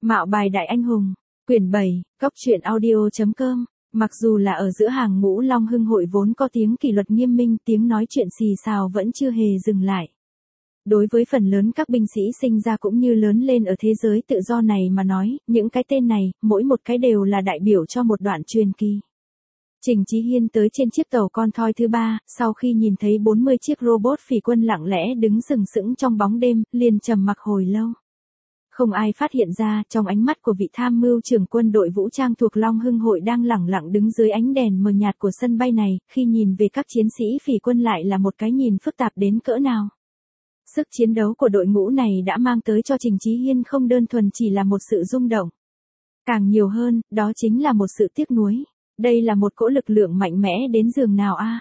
Mạo bài đại anh hùng, quyển 7, Cóc truyện audio.com. Mặc dù là ở giữa hàng ngũ Long Hưng hội vốn có tiếng kỷ luật nghiêm minh, tiếng nói chuyện xì xào vẫn chưa hề dừng lại. Đối với phần lớn các binh sĩ sinh ra cũng như lớn lên ở thế giới tự do này mà nói, những cái tên này, mỗi một cái đều là đại biểu cho một đoạn truyền kỳ. Trình Chí Hiên tới trên chiếc tàu con thoi thứ 3, sau khi nhìn thấy 40 chiếc robot phỉ quân lặng lẽ đứng sừng sững trong bóng đêm, liền trầm mặc hồi lâu. Không ai phát hiện ra, trong ánh mắt của vị tham mưu trưởng quân đội vũ trang thuộc Long Hưng hội đang lẳng lặng đứng dưới ánh đèn mờ nhạt của sân bay này, khi nhìn về các chiến sĩ phỉ quân lại là một cái nhìn phức tạp đến cỡ nào. Sức chiến đấu của đội ngũ này đã mang tới cho Trình Chí Hiên không đơn thuần chỉ là một sự rung động. Càng nhiều hơn, đó chính là một sự tiếc nuối. Đây là một cỗ lực lượng mạnh mẽ đến giường nào a?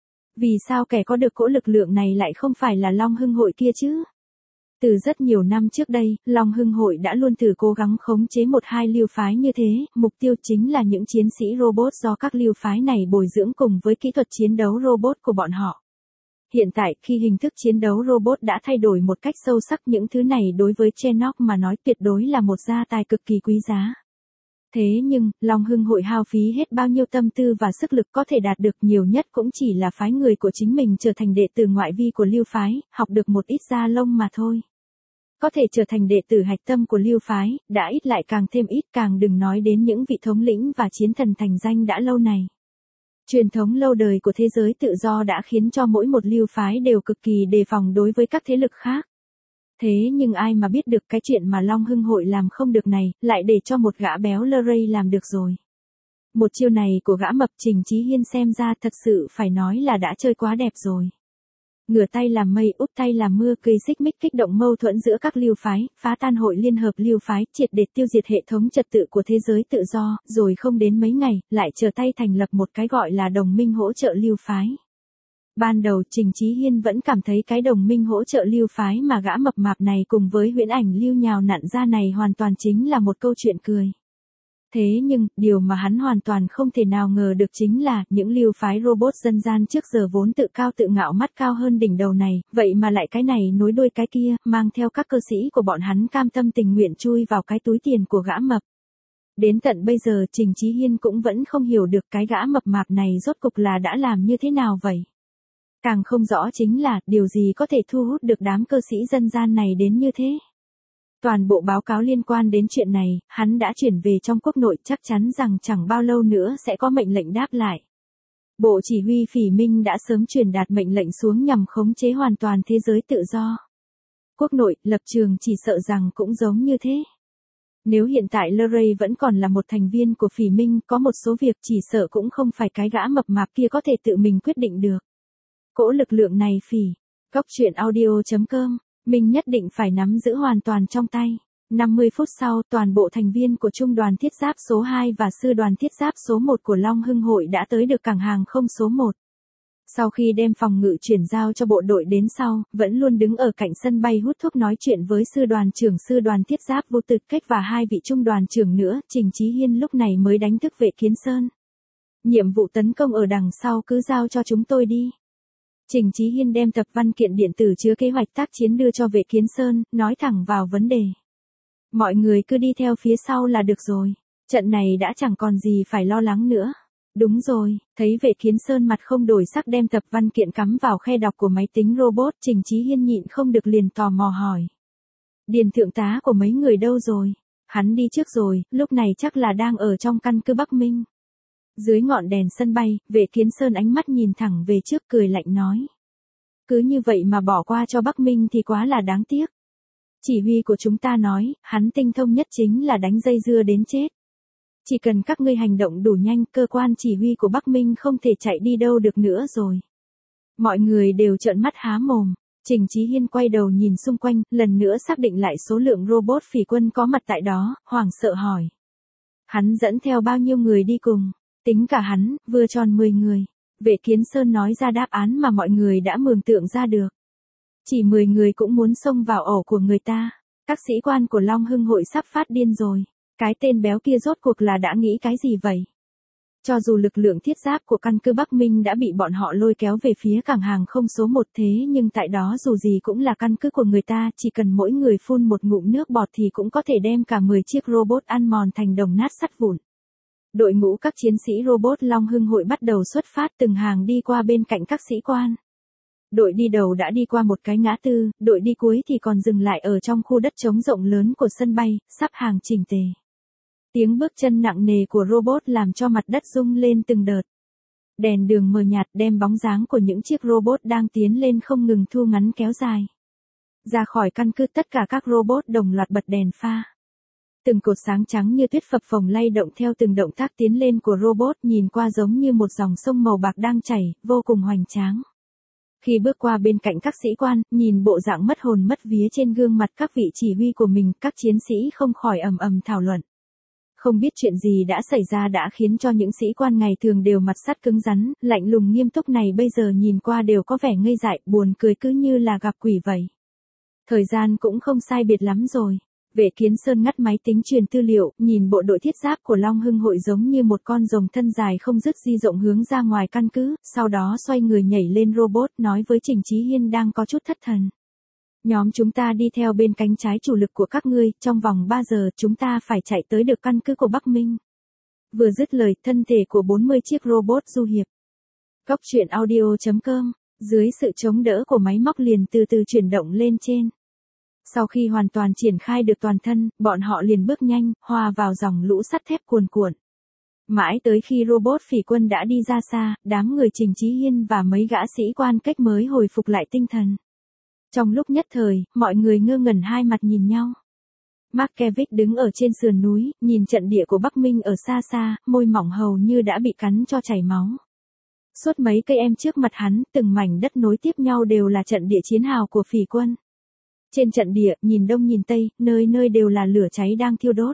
Vì sao kẻ có được cỗ lực lượng này lại không phải là Long Hưng hội kia chứ? Từ rất nhiều năm trước đây, Long Hưng hội đã luôn thử cố gắng khống chế một hai lưu phái như thế, mục tiêu chính là những chiến sĩ robot do các lưu phái này bồi dưỡng cùng với kỹ thuật chiến đấu robot của bọn họ. Hiện tại, khi hình thức chiến đấu robot đã thay đổi một cách sâu sắc, những thứ này đối với Chenovh mà nói tuyệt đối là một gia tài cực kỳ quý giá. Thế nhưng, Long Hưng hội hao phí hết bao nhiêu tâm tư và sức lực có thể đạt được nhiều nhất cũng chỉ là phái người của chính mình trở thành đệ tử ngoại vi của lưu phái, học được một ít da lông mà thôi. Có thể trở thành đệ tử hạch tâm của lưu phái, đã ít lại càng thêm ít, càng đừng nói đến những vị thống lĩnh và chiến thần thành danh đã lâu này. Truyền thống lâu đời của thế giới tự do đã khiến cho mỗi một lưu phái đều cực kỳ đề phòng đối với các thế lực khác. Thế nhưng ai mà biết được cái chuyện mà Long Hưng hội làm không được này, lại để cho một gã béo lơ rây làm được rồi. Một chiêu này của gã mập Trình Chí Hiên xem ra thật sự phải nói là đã chơi quá đẹp rồi. Ngửa tay làm mây úp tay làm mưa, gây xích mích kích động mâu thuẫn giữa các lưu phái, phá tan hội liên hợp lưu phái, triệt để tiêu diệt hệ thống trật tự của thế giới tự do, rồi không đến mấy ngày, lại trở tay thành lập một cái gọi là đồng minh hỗ trợ lưu phái. Ban đầu Trình Chí Hiên vẫn cảm thấy cái đồng minh hỗ trợ lưu phái mà gã mập mạp này cùng với huyễn ảnh lưu nhào nặn ra này hoàn toàn chính là một câu chuyện cười. Thế nhưng, điều mà hắn hoàn toàn không thể nào ngờ được chính là, những lưu phái robot dân gian trước giờ vốn tự cao tự ngạo mắt cao hơn đỉnh đầu này, vậy mà lại cái này nối đuôi cái kia, mang theo các cơ sĩ của bọn hắn cam tâm tình nguyện chui vào cái túi tiền của gã mập. Đến tận bây giờ Trình Chí Hiên cũng vẫn không hiểu được cái gã mập mạp này rốt cục là đã làm như thế nào vậy. Càng không rõ chính là, điều gì có thể thu hút được đám cơ sĩ dân gian này đến như thế. Toàn bộ báo cáo liên quan đến chuyện này, hắn đã chuyển về trong quốc nội, chắc chắn rằng chẳng bao lâu nữa sẽ có mệnh lệnh đáp lại. Bộ chỉ huy Phỉ Minh đã sớm truyền đạt mệnh lệnh xuống nhằm khống chế hoàn toàn thế giới tự do. Quốc nội, lập trường chỉ sợ rằng cũng giống như thế. Nếu hiện tại Luray vẫn còn là một thành viên của Phỉ Minh, có một số việc chỉ sợ cũng không phải cái gã mập mạp kia có thể tự mình quyết định được. Cỗ lực lượng này Cóc truyện audio.com, mình nhất định phải nắm giữ hoàn toàn trong tay. 50 phút sau, toàn bộ thành viên của Trung đoàn Thiết giáp số 2 và Sư đoàn Thiết giáp số 1 của Long Hưng hội đã tới được cảng hàng không số 1. Sau khi đem phòng ngự chuyển giao cho bộ đội đến sau, vẫn luôn đứng ở cạnh sân bay hút thuốc nói chuyện với Sư đoàn trưởng Sư đoàn Thiết giáp Vô Tư Cách và hai vị trung đoàn trưởng nữa, Trình Chí Hiên lúc này mới đánh thức Vệ Kiến Sơn. Nhiệm vụ tấn công ở đằng sau cứ giao cho chúng tôi đi. Trình Chí Hiên đem tập văn kiện điện tử chứa kế hoạch tác chiến đưa cho Vệ Kiến Sơn, nói thẳng vào vấn đề. Mọi người cứ đi theo phía sau là được rồi. Trận này đã chẳng còn gì phải lo lắng nữa. Đúng rồi, thấy Vệ Kiến Sơn mặt không đổi sắc đem tập văn kiện cắm vào khe đọc của máy tính robot, Trình Chí Hiên nhịn không được liền tò mò hỏi. Điền thượng tá của mấy người đâu rồi? Hắn đi trước rồi, lúc này chắc là đang ở trong căn cứ Bắc Minh. Dưới ngọn đèn sân bay, Vệ Kiến Sơn ánh mắt nhìn thẳng về trước cười lạnh nói. Cứ như vậy mà bỏ qua cho Bắc Minh thì quá là đáng tiếc. Chỉ huy của chúng ta nói, hắn tinh thông nhất chính là đánh dây dưa đến chết. Chỉ cần các ngươi hành động đủ nhanh, cơ quan chỉ huy của Bắc Minh không thể chạy đi đâu được nữa rồi. Mọi người đều trợn mắt há mồm. Trình Chí Hiên quay đầu nhìn xung quanh, lần nữa xác định lại số lượng robot phỉ quân có mặt tại đó, hoảng sợ hỏi. Hắn dẫn theo bao nhiêu người đi cùng? Tính cả hắn, vừa tròn 10 người. Vệ Kiến Sơn nói ra đáp án mà mọi người đã mường tượng ra được. Chỉ 10 người cũng muốn xông vào ổ của người ta. Các sĩ quan của Long Hưng hội sắp phát điên rồi. Cái tên béo kia rốt cuộc là đã nghĩ cái gì vậy? Cho dù lực lượng thiết giáp của căn cứ Bắc Minh đã bị bọn họ lôi kéo về phía cảng hàng không số 1 thế nhưng tại đó dù gì cũng là căn cứ của người ta, chỉ cần mỗi người phun một ngụm nước bọt thì cũng có thể đem cả 10 chiếc robot ăn mòn thành đồng nát sắt vụn. Đội ngũ các chiến sĩ robot Long Hưng Hội bắt đầu xuất phát từng hàng đi qua bên cạnh các sĩ quan. Đội đi đầu đã đi qua một cái ngã tư, đội đi cuối thì còn dừng lại ở trong khu đất trống rộng lớn của sân bay, sắp hàng chỉnh tề. Tiếng bước chân nặng nề của robot làm cho mặt đất rung lên từng đợt. Đèn đường mờ nhạt đem bóng dáng của những chiếc robot đang tiến lên không ngừng thu ngắn kéo dài. Ra khỏi căn cứ tất cả các robot đồng loạt bật đèn pha. Từng cột sáng trắng như tuyết phập phồng lay động theo từng động tác tiến lên của robot nhìn qua giống như một dòng sông màu bạc đang chảy, vô cùng hoành tráng. Khi bước qua bên cạnh các sĩ quan, nhìn bộ dạng mất hồn mất vía trên gương mặt các vị chỉ huy của mình, các chiến sĩ không khỏi ầm ầm thảo luận. Không biết chuyện gì đã xảy ra đã khiến cho những sĩ quan ngày thường đều mặt sắt cứng rắn, lạnh lùng nghiêm túc này bây giờ nhìn qua đều có vẻ ngây dại, buồn cười cứ như là gặp quỷ vậy. Thời gian cũng không sai biệt lắm rồi. Vệ Kiến Sơn ngắt máy tính truyền tư liệu, nhìn bộ đội thiết giáp của Long Hưng Hội giống như một con rồng thân dài không dứt di rộng hướng ra ngoài căn cứ, sau đó xoay người nhảy lên robot nói với Trình Chí Hiên đang có chút thất thần. Nhóm chúng ta đi theo bên cánh trái chủ lực của các ngươi, trong vòng 3 giờ chúng ta phải chạy tới được căn cứ của Bắc Minh. Vừa dứt lời, thân thể của 40 chiếc robot du hiệp. Góc truyện audio.com, dưới sự chống đỡ của máy móc liền từ từ chuyển động lên trên. Sau khi hoàn toàn triển khai được toàn thân, bọn họ liền bước nhanh, hòa vào dòng lũ sắt thép cuồn cuộn. Mãi tới khi robot phỉ quân đã đi ra xa, đám người Trình Chí Hiên và mấy gã sĩ quan cách mới hồi phục lại tinh thần. Trong lúc nhất thời, mọi người ngơ ngẩn hai mặt nhìn nhau. Markevich đứng ở trên sườn núi, nhìn trận địa của Bắc Minh ở xa xa, môi mỏng hầu như đã bị cắn cho chảy máu. Suốt mấy cây em trước mặt hắn, từng mảnh đất nối tiếp nhau đều là trận địa chiến hào của phỉ quân. Trên trận địa, nhìn đông nhìn tây, nơi nơi đều là lửa cháy đang thiêu đốt.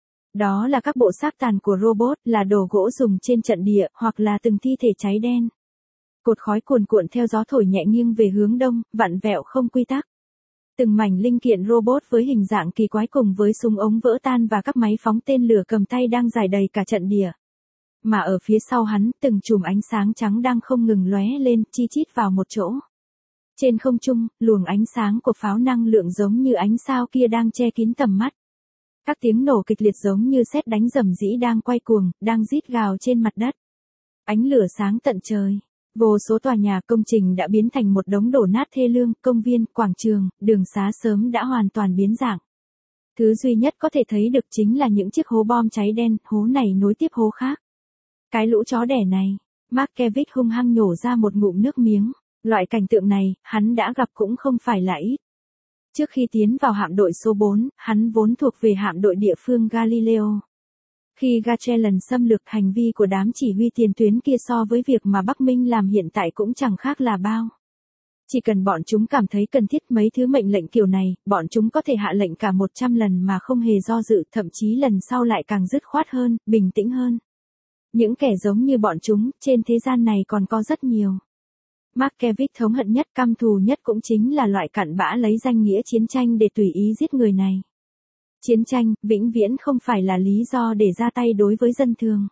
Đó là các bộ xác tàn của robot, là đồ gỗ dùng trên trận địa, hoặc là từng thi thể cháy đen. Cột khói cuồn cuộn theo gió thổi nhẹ nghiêng về hướng đông, vặn vẹo không quy tắc. Từng mảnh linh kiện robot với hình dạng kỳ quái cùng với súng ống vỡ tan và các máy phóng tên lửa cầm tay đang rải đầy cả trận địa. Mà ở phía sau hắn, từng chùm ánh sáng trắng đang không ngừng lóe lên, chi chít vào một chỗ. Trên không trung, luồng ánh sáng của pháo năng lượng giống như ánh sao kia đang che kín tầm mắt. Các tiếng nổ kịch liệt giống như sét đánh rầm rĩ đang quay cuồng, đang rít gào trên mặt đất. Ánh lửa sáng tận trời. Vô số tòa nhà công trình đã biến thành một đống đổ nát thê lương, công viên, quảng trường, đường xá sớm đã hoàn toàn biến dạng. Thứ duy nhất có thể thấy được chính là những chiếc hố bom cháy đen, hố này nối tiếp hố khác. Cái lũ chó đẻ này, Markevich hung hăng nhổ ra một ngụm nước miếng. Loại cảnh tượng này, hắn đã gặp cũng không phải là ít. Trước khi tiến vào hạm đội số 4, hắn vốn thuộc về hạm đội địa phương Galileo. Khi Gachelan xâm lược, hành vi của đám chỉ huy tiền tuyến kia so với việc mà Bắc Minh làm hiện tại cũng chẳng khác là bao. Chỉ cần bọn chúng cảm thấy cần thiết mấy thứ mệnh lệnh kiểu này, bọn chúng có thể hạ lệnh cả 100 lần mà không hề do dự, thậm chí lần sau lại càng dứt khoát hơn, bình tĩnh hơn. Những kẻ giống như bọn chúng, trên thế gian này còn có rất nhiều. Markevich thống hận nhất, căm thù nhất cũng chính là loại cặn bã lấy danh nghĩa chiến tranh để tùy ý giết người này. Chiến tranh, vĩnh viễn không phải là lý do để ra tay đối với dân thường.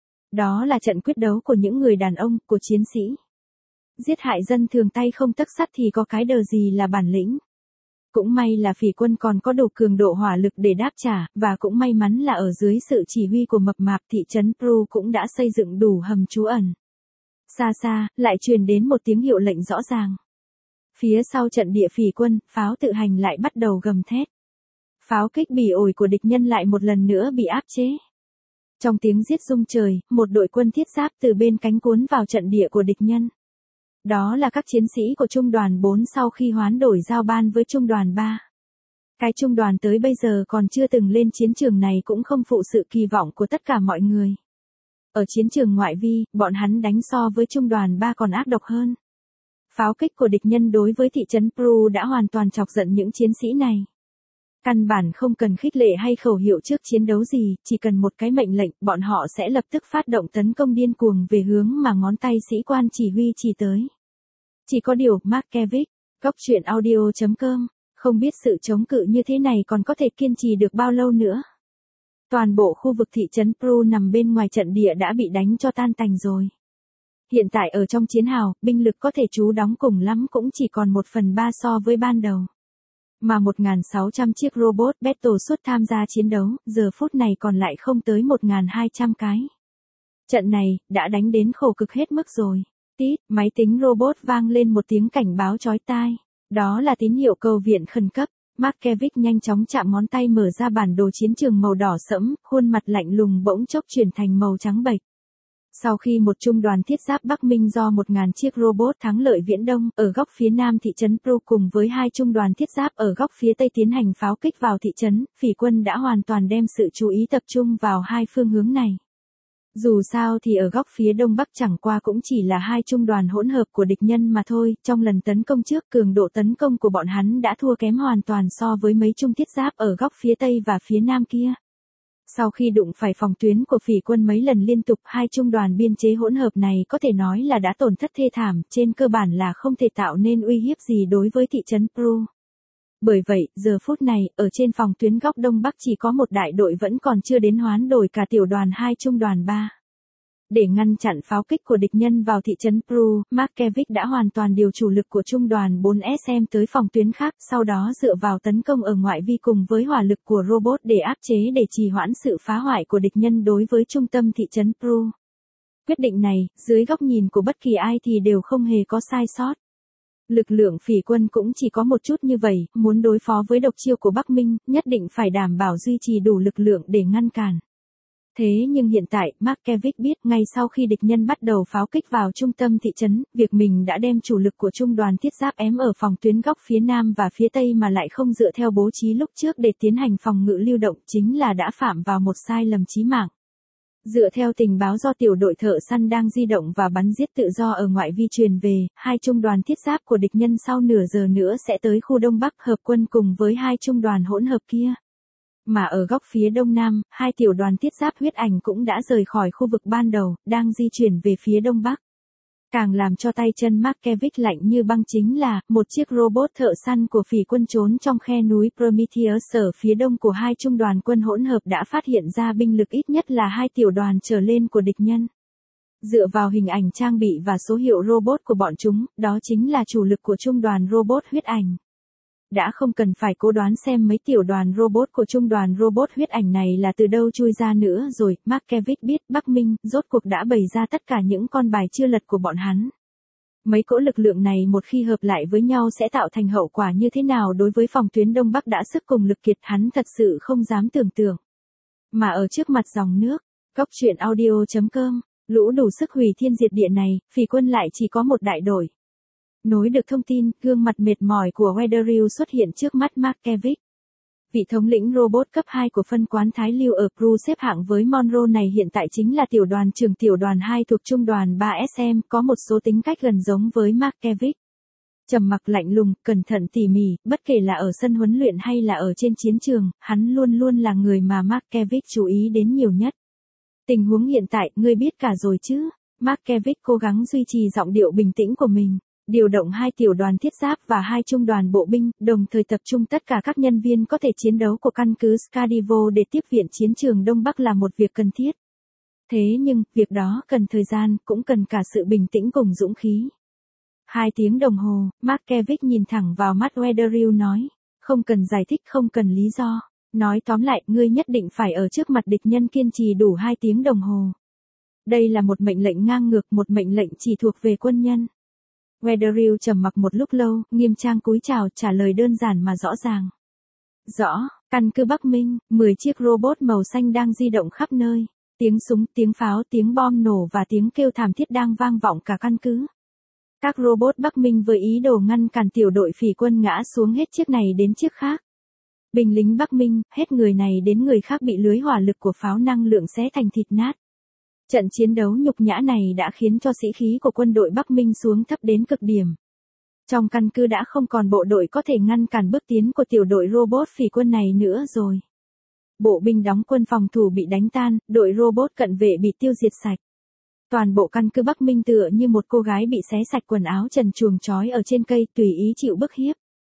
Đó là trận quyết đấu của những người đàn ông, của chiến sĩ. Giết hại dân thường tay không tấc sắt thì có cái đờ gì là bản lĩnh. Cũng may là phỉ quân còn có đủ cường độ hỏa lực để đáp trả, và cũng may mắn là ở dưới sự chỉ huy của mập mạp thị trấn Pru cũng đã xây dựng đủ hầm trú ẩn. Xa xa, lại truyền đến một tiếng hiệu lệnh rõ ràng. Phía sau trận địa phỉ quân, pháo tự hành lại bắt đầu gầm thét. Pháo kích bỉ ổi của địch nhân lại một lần nữa bị áp chế. Trong tiếng giết rung trời, một đội quân thiết giáp từ bên cánh cuốn vào trận địa của địch nhân. Đó là các chiến sĩ của trung đoàn 4 sau khi hoán đổi giao ban với trung đoàn 3. Cái trung đoàn tới bây giờ còn chưa từng lên chiến trường này cũng không phụ sự kỳ vọng của tất cả mọi người. Ở chiến trường ngoại vi, bọn hắn đánh so với trung đoàn 3 còn ác độc hơn. Pháo kích của địch nhân đối với thị trấn Pru đã hoàn toàn chọc giận những chiến sĩ này. Căn bản không cần khích lệ hay khẩu hiệu trước chiến đấu gì, chỉ cần một cái mệnh lệnh, bọn họ sẽ lập tức phát động tấn công điên cuồng về hướng mà ngón tay sĩ quan chỉ huy chỉ tới. Chỉ có điều, Markevich, góc truyện audio.com, không biết sự chống cự như thế này còn có thể kiên trì được bao lâu nữa. Toàn bộ khu vực thị trấn Pru nằm bên ngoài trận địa đã bị đánh cho tan tành rồi. Hiện tại ở trong chiến hào, binh lực có thể trú đóng cùng lắm cũng chỉ còn 1/3 so với ban đầu. Mà 1.600 chiếc robot Battle suốt tham gia chiến đấu, giờ phút này còn lại không tới 1.200 cái. Trận này, đã đánh đến khổ cực hết mức rồi. Tít, máy tính robot vang lên một tiếng cảnh báo chói tai. Đó là tín hiệu cầu viện khẩn cấp. Markevich nhanh chóng chạm ngón tay mở ra bản đồ chiến trường màu đỏ sẫm, khuôn mặt lạnh lùng bỗng chốc chuyển thành màu trắng bệch. Sau khi một trung đoàn thiết giáp Bắc Minh do 1.000 chiếc robot thắng lợi viễn đông ở góc phía nam thị trấn Pru cùng với hai trung đoàn thiết giáp ở góc phía tây tiến hành pháo kích vào thị trấn, phỉ quân đã hoàn toàn đem sự chú ý tập trung vào hai phương hướng này. Dù sao thì ở góc phía đông bắc chẳng qua cũng chỉ là hai trung đoàn hỗn hợp của địch nhân mà thôi, trong lần tấn công trước cường độ tấn công của bọn hắn đã thua kém hoàn toàn so với mấy trung thiết giáp ở góc phía tây và phía nam kia. Sau khi đụng phải phòng tuyến của phỉ quân mấy lần liên tục, hai trung đoàn biên chế hỗn hợp này có thể nói là đã tổn thất thê thảm, trên cơ bản là không thể tạo nên uy hiếp gì đối với thị trấn Pru. Bởi vậy, giờ phút này, ở trên phòng tuyến góc đông bắc chỉ có một đại đội vẫn còn chưa đến hoán đổi cả tiểu đoàn 2 trung đoàn 3. Để ngăn chặn pháo kích của địch nhân vào thị trấn Pru, Markevich đã hoàn toàn điều chủ lực của trung đoàn 4SM tới phòng tuyến khác, sau đó dựa vào tấn công ở ngoại vi cùng với hỏa lực của robot để áp chế để trì hoãn sự phá hoại của địch nhân đối với trung tâm thị trấn Pru. Quyết định này, dưới góc nhìn của bất kỳ ai thì đều không hề có sai sót. Lực lượng phỉ quân cũng chỉ có một chút như vậy, muốn đối phó với độc chiêu của Bắc Minh, nhất định phải đảm bảo duy trì đủ lực lượng để ngăn cản. Thế nhưng hiện tại, Markevich biết ngay sau khi địch nhân bắt đầu pháo kích vào trung tâm thị trấn, việc mình đã đem chủ lực của trung đoàn thiết giáp ém ở phòng tuyến góc phía nam và phía tây mà lại không dựa theo bố trí lúc trước để tiến hành phòng ngự lưu động chính là đã phạm vào một sai lầm chí mạng. Dựa theo tình báo do tiểu đội thợ săn đang di động và bắn giết tự do ở ngoại vi truyền về, hai trung đoàn thiết giáp của địch nhân sau nửa giờ nữa sẽ tới khu Đông Bắc hợp quân cùng với hai trung đoàn hỗn hợp kia. Mà ở góc phía Đông Nam, hai tiểu đoàn thiết giáp huyết ảnh cũng đã rời khỏi khu vực ban đầu, đang di chuyển về phía Đông Bắc. Càng làm cho tay chân Markevich lạnh như băng chính là, một chiếc robot thợ săn của phỉ quân trốn trong khe núi Prometheus ở phía đông của hai trung đoàn quân hỗn hợp đã phát hiện ra binh lực ít nhất là hai tiểu đoàn trở lên của địch nhân. Dựa vào hình ảnh trang bị và số hiệu robot của bọn chúng, đó chính là chủ lực của trung đoàn robot huyết ảnh. Đã không cần phải cố đoán xem mấy tiểu đoàn robot của trung đoàn robot huyết ảnh này là từ đâu chui ra nữa rồi, Markevich biết Bắc Minh rốt cuộc đã bày ra tất cả những con bài chưa lật của bọn hắn. Mấy cỗ lực lượng này một khi hợp lại với nhau sẽ tạo thành hậu quả như thế nào đối với phòng tuyến Đông Bắc đã sức cùng lực kiệt hắn thật sự không dám tưởng tượng. Mà ở trước mặt dòng nước, góc truyện audio.com, lũ đủ sức hủy thiên diệt địa này, phỉ quân lại chỉ có một đại đội. Nối được thông tin, gương mặt mệt mỏi của Weatherill xuất hiện trước mắt Markevich. Vị thống lĩnh robot cấp 2 của phân quán Thái Lưu ở Pru xếp hạng với Monroe này hiện tại chính là tiểu đoàn trưởng tiểu đoàn 2 thuộc trung đoàn 3SM, có một số tính cách gần giống với Markevich. Trầm mặc lạnh lùng, cẩn thận tỉ mỉ, bất kể là ở sân huấn luyện hay là ở trên chiến trường, hắn luôn luôn là người mà Markevich chú ý đến nhiều nhất. Tình huống hiện tại, ngươi biết cả rồi chứ? Markevich cố gắng duy trì giọng điệu bình tĩnh của mình. Điều động hai tiểu đoàn thiết giáp và hai trung đoàn bộ binh, đồng thời tập trung tất cả các nhân viên có thể chiến đấu của căn cứ Scardivo để tiếp viện chiến trường Đông Bắc là một việc cần thiết. Thế nhưng, việc đó cần thời gian, cũng cần cả sự bình tĩnh cùng dũng khí. 2 tiếng đồng hồ, Markevich nhìn thẳng vào mắt Weatherill nói, không cần giải thích, không cần lý do. Nói tóm lại, ngươi nhất định phải ở trước mặt địch nhân kiên trì đủ 2 tiếng đồng hồ. Đây là một mệnh lệnh ngang ngược, một mệnh lệnh chỉ thuộc về quân nhân. Weatherill trầm mặc một lúc lâu, nghiêm trang cúi chào, trả lời đơn giản mà rõ ràng. Rõ, căn cứ Bắc Minh, 10 chiếc robot màu xanh đang di động khắp nơi. Tiếng súng, tiếng pháo, tiếng bom nổ và tiếng kêu thảm thiết đang vang vọng cả căn cứ. Các robot Bắc Minh với ý đồ ngăn cản tiểu đội phỉ quân ngã xuống hết chiếc này đến chiếc khác. Binh lính Bắc Minh, hết người này đến người khác bị lưới hỏa lực của pháo năng lượng xé thành thịt nát. Trận chiến đấu nhục nhã này đã khiến cho sĩ khí của quân đội Bắc Minh xuống thấp đến cực điểm. Trong căn cứ đã không còn bộ đội có thể ngăn cản bước tiến của tiểu đội robot phỉ quân này nữa rồi. Bộ binh đóng quân phòng thủ bị đánh tan, đội robot cận vệ bị tiêu diệt sạch. Toàn bộ căn cứ Bắc Minh tựa như một cô gái bị xé sạch quần áo trần truồng trói ở trên cây tùy ý chịu bức hiếp.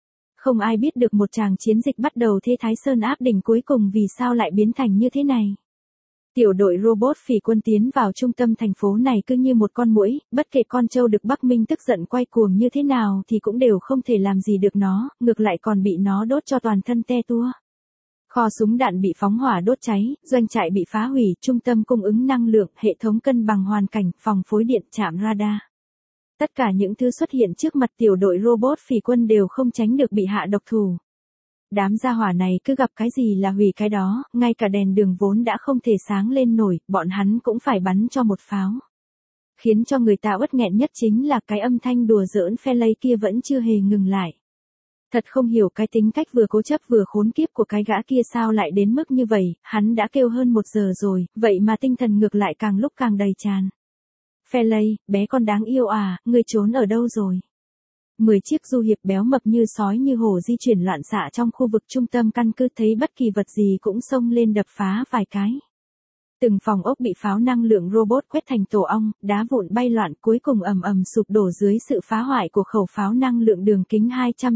Không ai biết được một tràng chiến dịch bắt đầu thế Thái Sơn áp đỉnh cuối cùng vì sao lại biến thành như thế này. Tiểu đội robot phỉ quân tiến vào trung tâm thành phố này cứ như một con muỗi, bất kể con trâu được Bắc Minh tức giận quay cuồng như thế nào thì cũng đều không thể làm gì được nó, ngược lại còn bị nó đốt cho toàn thân te tua. Kho súng đạn bị phóng hỏa đốt cháy, doanh trại bị phá hủy, trung tâm cung ứng năng lượng, hệ thống cân bằng hoàn cảnh, phòng phối điện, trạm radar. Tất cả những thứ xuất hiện trước mặt tiểu đội robot phỉ quân đều không tránh được bị hạ độc thủ. Đám gia hỏa này cứ gặp cái gì là hủy cái đó, ngay cả đèn đường vốn đã không thể sáng lên nổi, bọn hắn cũng phải bắn cho một pháo. Khiến cho người ta uất nghẹn nhất chính là cái âm thanh đùa giỡn phe lây kia vẫn chưa hề ngừng lại. Thật không hiểu cái tính cách vừa cố chấp vừa khốn kiếp của cái gã kia sao lại đến mức như vậy, hắn đã kêu hơn 1 giờ rồi, vậy mà tinh thần ngược lại càng lúc càng đầy tràn. Phe lây, bé con đáng yêu à, ngươi trốn ở đâu rồi? 10 chiếc du hiệp béo mập như sói như hổ di chuyển loạn xạ trong khu vực trung tâm căn cứ, thấy bất kỳ vật gì cũng xông lên đập phá vài cái. Từng phòng ốc bị pháo năng lượng robot quét thành tổ ong, đá vụn bay loạn, cuối cùng ầm ầm sụp đổ dưới sự phá hoại của khẩu pháo năng lượng đường kính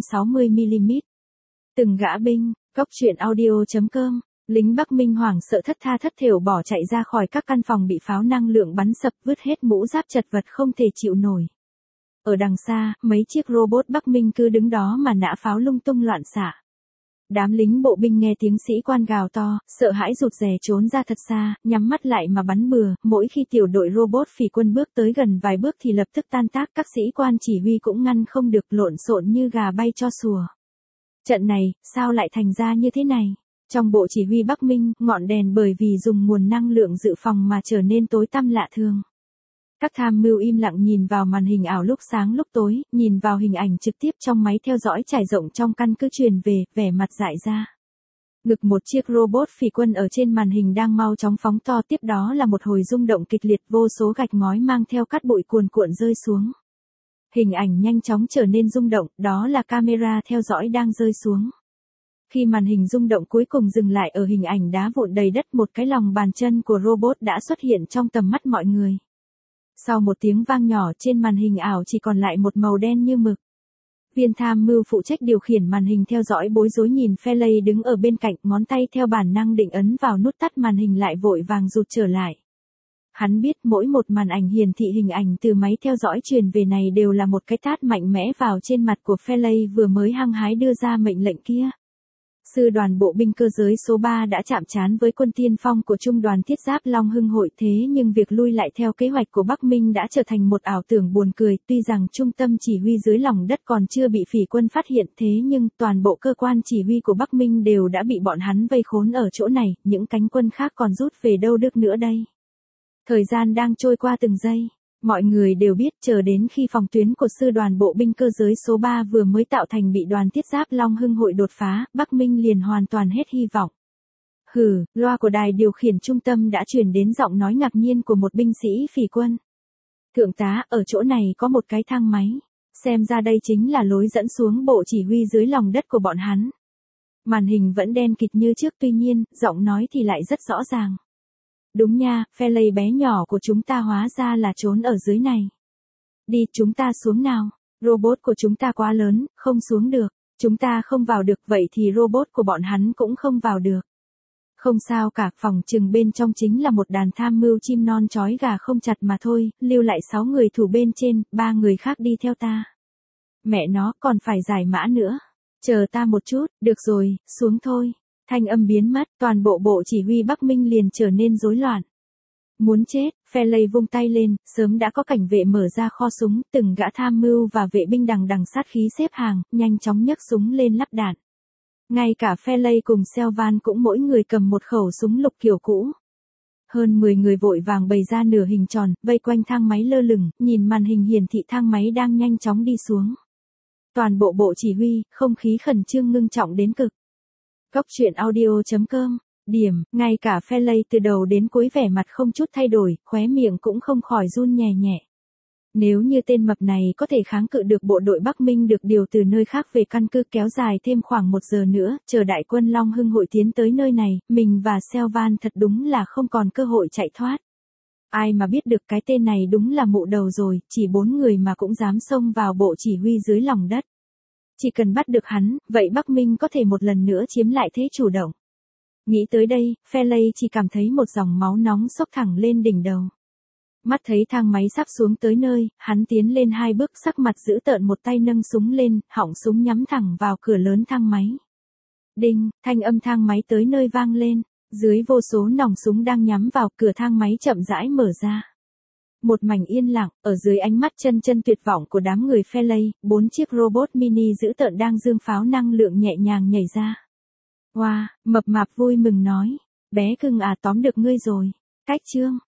260mm. Từng gã binh, góc truyện audio.com, lính Bắc Minh hoảng sợ thất tha thất thểu bỏ chạy ra khỏi các căn phòng bị pháo năng lượng bắn sập, vứt hết mũ giáp chật vật không thể chịu nổi. Ở đằng xa, mấy chiếc robot Bắc Minh cứ đứng đó mà nã pháo lung tung loạn xạ. Đám lính bộ binh nghe tiếng sĩ quan gào to, sợ hãi rụt rè trốn ra thật xa, nhắm mắt lại mà bắn bừa, mỗi khi tiểu đội robot phỉ quân bước tới gần vài bước thì lập tức tan tác, các sĩ quan chỉ huy cũng ngăn không được, lộn xộn như gà bay cho sủa. Trận này, sao lại thành ra như thế này? Trong bộ chỉ huy Bắc Minh, ngọn đèn bởi vì dùng nguồn năng lượng dự phòng mà trở nên tối tăm lạ thường. Các tham mưu im lặng nhìn vào màn hình ảo lúc sáng lúc tối, nhìn vào hình ảnh trực tiếp trong máy theo dõi trải rộng trong căn cứ truyền về, vẻ mặt dại ra. Ngực một chiếc robot phỉ quân ở trên màn hình đang mau chóng phóng to, tiếp đó là một hồi rung động kịch liệt, vô số gạch ngói mang theo cát bụi cuồn cuộn rơi xuống. Hình ảnh nhanh chóng trở nên rung động, đó là camera theo dõi đang rơi xuống. Khi màn hình rung động cuối cùng dừng lại ở hình ảnh đá vụn đầy đất, một cái lòng bàn chân của robot đã xuất hiện trong tầm mắt mọi người. Sau một tiếng vang nhỏ, trên màn hình ảo chỉ còn lại một màu đen như mực. Viên tham mưu phụ trách điều khiển màn hình theo dõi bối rối nhìn Pheley đứng ở bên cạnh, ngón tay theo bản năng định ấn vào nút tắt màn hình lại vội vàng rụt trở lại. Hắn biết mỗi một màn ảnh hiển thị hình ảnh từ máy theo dõi truyền về này đều là một cái tát mạnh mẽ vào trên mặt của Pheley vừa mới hăng hái đưa ra mệnh lệnh kia. Sư đoàn bộ binh cơ giới số 3 đã chạm trán với quân tiên phong của trung đoàn thiết giáp Long Hưng hội, thế nhưng việc lui lại theo kế hoạch của Bắc Minh đã trở thành một ảo tưởng buồn cười, tuy rằng trung tâm chỉ huy dưới lòng đất còn chưa bị phỉ quân phát hiện, thế nhưng toàn bộ cơ quan chỉ huy của Bắc Minh đều đã bị bọn hắn vây khốn ở chỗ này, những cánh quân khác còn rút về đâu được nữa đây. Thời gian đang trôi qua từng giây. Mọi người đều biết chờ đến khi phòng tuyến của sư đoàn bộ binh cơ giới số 3 vừa mới tạo thành bị đoàn thiết giáp Long Hưng hội đột phá, Bắc Minh liền hoàn toàn hết hy vọng. Hừ, loa của đài điều khiển trung tâm đã truyền đến giọng nói ngạc nhiên của một binh sĩ phỉ quân. Thượng tá, ở chỗ này có một cái thang máy. Xem ra đây chính là lối dẫn xuống bộ chỉ huy dưới lòng đất của bọn hắn. Màn hình vẫn đen kịt như trước, tuy nhiên, giọng nói thì lại rất rõ ràng. Đúng nha, Pheley bé nhỏ của chúng ta hóa ra là trốn ở dưới này. Đi, chúng ta xuống nào. Robot của chúng ta quá lớn, không xuống được. Chúng ta không vào được, vậy thì robot của bọn hắn cũng không vào được. Không sao cả, phòng trừng bên trong chính là một đàn tham mưu chim non trói gà không chặt mà thôi, lưu lại 6 người thủ bên trên, 3 người khác đi theo ta. Mẹ nó, còn phải giải mã nữa. Chờ ta một chút, được rồi, xuống thôi. Thanh âm biến mất, toàn bộ bộ chỉ huy Bắc Minh liền trở nên rối loạn. Muốn chết, Pheley vung tay lên, sớm đã có cảnh vệ mở ra kho súng, từng gã tham mưu và vệ binh đằng đằng sát khí xếp hàng, nhanh chóng nhấc súng lên lắp đạn. Ngay cả Pheley cùng Selvan cũng mỗi người cầm một khẩu súng lục kiểu cũ. Hơn 10 người vội vàng bày ra nửa hình tròn, vây quanh thang máy lơ lửng, nhìn màn hình hiển thị thang máy đang nhanh chóng đi xuống. Toàn bộ bộ chỉ huy, không khí khẩn trương ngưng trọng đến cực. Góc truyện audio.com, điểm, ngay cả Pheley từ đầu đến cuối vẻ mặt không chút thay đổi, khóe miệng cũng không khỏi run nhẹ nhẹ. Nếu như tên mập này có thể kháng cự được bộ đội Bắc Minh được điều từ nơi khác về căn cứ kéo dài thêm khoảng 1 giờ nữa, chờ đại quân Long Hưng hội tiến tới nơi này, mình và Selvan thật đúng là không còn cơ hội chạy thoát. Ai mà biết được cái tên này đúng là mụ đầu rồi, chỉ 4 người mà cũng dám xông vào bộ chỉ huy dưới lòng đất. Chỉ cần bắt được hắn, vậy Bắc Minh có thể một lần nữa chiếm lại thế chủ động. Nghĩ tới đây, Pheley chỉ cảm thấy một dòng máu nóng xốc thẳng lên đỉnh đầu. Mắt thấy thang máy sắp xuống tới nơi, hắn tiến lên 2 bước, sắc mặt dữ tợn, một tay nâng súng lên, họng súng nhắm thẳng vào cửa lớn thang máy. Đinh, thanh âm thang máy tới nơi vang lên, dưới vô số nòng súng đang nhắm vào, cửa thang máy chậm rãi mở ra. Một mảnh yên lặng, ở dưới ánh mắt chân tuyệt vọng của đám người Pheley, 4 chiếc robot mini dữ tợn đang dương pháo năng lượng nhẹ nhàng nhảy ra. Wow, mập mạp vui mừng nói, bé cưng à, tóm được ngươi rồi. Cách chương